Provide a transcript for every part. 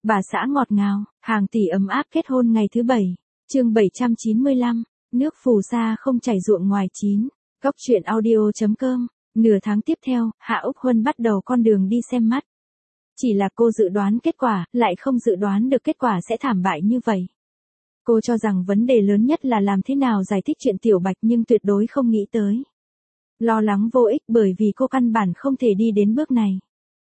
Bà xã ngọt ngào, hàng tỷ ấm áp kết hôn ngày thứ 7. Chương 795, nước phù sa không chảy ruộng ngoài chín. Cóc truyện audio.com. Nửa tháng tiếp theo, Hạ Úc Huân bắt đầu con đường đi xem mắt. Chỉ là cô dự đoán kết quả, lại không dự đoán được kết quả sẽ thảm bại như vậy. Cô cho rằng vấn đề lớn nhất là làm thế nào giải thích chuyện Tiểu Bạch, nhưng tuyệt đối không nghĩ tới. Lo lắng vô ích, bởi vì cô căn bản không thể đi đến bước này.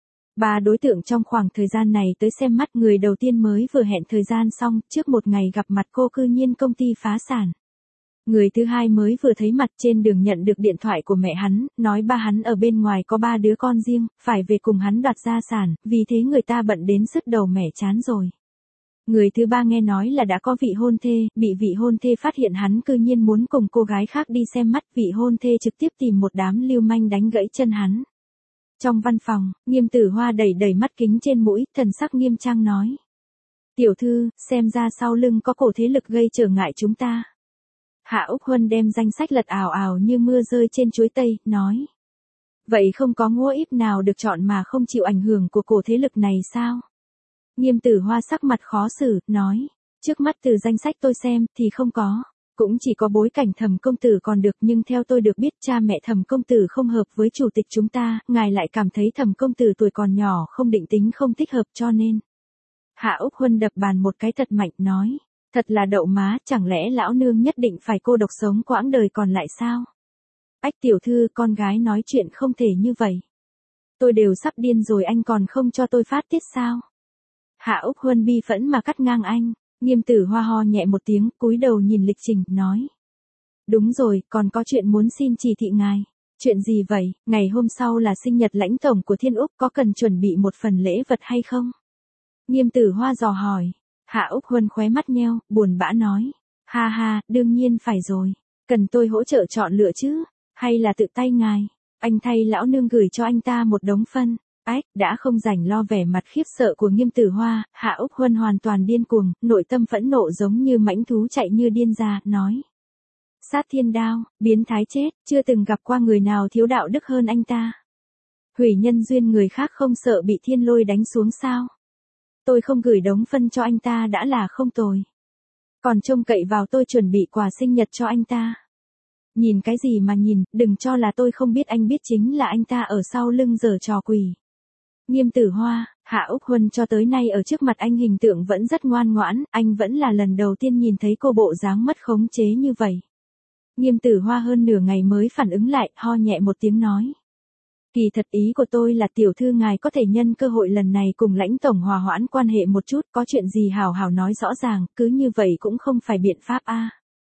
3 đối tượng trong khoảng thời gian này tới xem mắt, người đầu tiên mới vừa hẹn thời gian xong, trước một ngày gặp mặt cô cư nhiên công ty phá sản. Người thứ hai mới vừa thấy mặt trên đường nhận được điện thoại của mẹ hắn, nói ba hắn ở bên ngoài có 3 đứa con riêng, phải về cùng hắn đoạt gia sản, vì thế người ta bận đến sứt đầu mẻ chán rồi. Người thứ ba nghe nói là đã có vị hôn thê, bị vị hôn thê phát hiện hắn cư nhiên muốn cùng cô gái khác đi xem mắt, vị hôn thê trực tiếp tìm một đám lưu manh đánh gãy chân hắn. Trong văn phòng, Nghiêm Tử Hoa đẩy đẩy mắt kính trên mũi, thần sắc nghiêm trang nói. Tiểu thư, xem ra sau lưng có cổ thế lực gây trở ngại chúng ta. Hạ Úc Huân đem danh sách lật ào ào như mưa rơi trên chuối tây, nói. Vậy không có ngũa íp nào được chọn mà không chịu ảnh hưởng của cổ thế lực này sao? Nghiêm Tử Hoa sắc mặt khó xử, nói. Trước mắt từ danh sách tôi xem, thì không có. Cũng chỉ có bối cảnh Thẩm công tử còn được, nhưng theo tôi được biết cha mẹ Thẩm công tử không hợp với chủ tịch chúng ta, ngài lại cảm thấy Thẩm công tử tuổi còn nhỏ không định tính không thích hợp cho nên. Hạ Úc Huân đập bàn một cái thật mạnh, nói. Thật là đậu má, chẳng lẽ lão nương nhất định phải cô độc sống quãng đời còn lại sao? Ách tiểu thư, con gái nói chuyện không thể như vậy. Tôi đều sắp điên rồi, anh còn không cho tôi phát tiết sao? Hạ Úc Huân bi phẫn mà cắt ngang anh. Nghiêm Tử Hoa ho nhẹ một tiếng, cúi đầu nhìn lịch trình, nói. Đúng rồi, còn có chuyện muốn xin chỉ thị ngài. Chuyện gì vậy? Ngày hôm sau là sinh nhật lãnh tổng của Thiên Úc, có cần chuẩn bị một phần lễ vật hay không? Nghiêm Tử Hoa dò hỏi. Hạ Úc Huân khóe mắt nheo, buồn bã nói. Ha ha, đương nhiên phải rồi. Cần tôi hỗ trợ chọn lựa chứ? Hay là tự tay ngài? Anh thay lão nương gửi cho anh ta một đống phân. Ách, đã không rảnh lo vẻ mặt khiếp sợ của Nghiêm Tử Hoa, Hạ Úc Huân hoàn toàn điên cuồng, nội tâm phẫn nộ giống như mãnh thú chạy như điên ra, nói. Sát thiên đao, biến thái chết, chưa từng gặp qua người nào thiếu đạo đức hơn anh ta. Hủy nhân duyên người khác không sợ bị thiên lôi đánh xuống sao? Tôi không gửi đống phân cho anh ta đã là không tồi. Còn trông cậy vào tôi chuẩn bị quà sinh nhật cho anh ta. Nhìn cái gì mà nhìn, đừng cho là tôi không biết, anh biết chính là anh ta ở sau lưng giở trò quỷ. Nghiêm Tử Hoa, Hạ Úc Huân cho tới nay ở trước mặt anh hình tượng vẫn rất ngoan ngoãn, anh vẫn là lần đầu tiên nhìn thấy cô bộ dáng mất khống chế như vậy. Nghiêm Tử Hoa hơn nửa ngày mới phản ứng lại, ho nhẹ một tiếng nói. Kỳ thật ý của tôi là tiểu thư ngài có thể nhân cơ hội lần này cùng lãnh tổng hòa hoãn quan hệ một chút, có chuyện gì hào hào nói rõ ràng, cứ như vậy cũng không phải biện pháp a.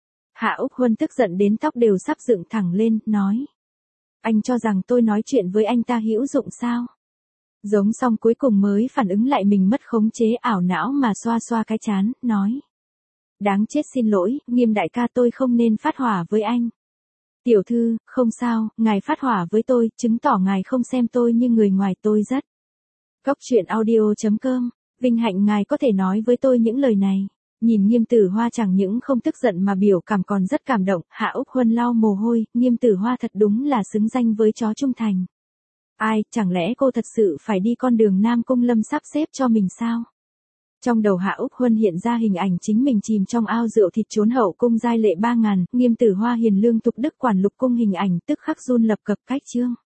Hạ Úc Huân tức giận đến tóc đều sắp dựng thẳng lên, nói. Anh cho rằng tôi nói chuyện với anh ta hữu dụng sao? Giống xong cuối cùng mới phản ứng lại mình mất khống chế, ảo não mà xoa xoa cái trán, nói. Đáng chết, xin lỗi, Nghiêm đại ca, tôi không nên phát hỏa với anh. Tiểu thư, không sao, ngài phát hỏa với tôi, chứng tỏ ngài không xem tôi như người ngoài, tôi rất. Cóc truyện audio.com, vinh hạnh ngài có thể nói với tôi những lời này. Nhìn Nghiêm Tử Hoa chẳng những không tức giận mà biểu cảm còn rất cảm động, Hạ Úc Huân lau mồ hôi, Nghiêm Tử Hoa thật đúng là xứng danh với chó trung thành. Ai, chẳng lẽ cô thật sự phải đi con đường Nam Cung Lâm sắp xếp cho mình sao? Trong đầu Hạ Úc Huân hiện ra hình ảnh chính mình chìm trong ao rượu thịt trốn hậu cung giai lệ 3000, Nghiêm Tử Hoa hiền lương tục đức quản lục cung hình ảnh, tức khắc run lập cập cách chương.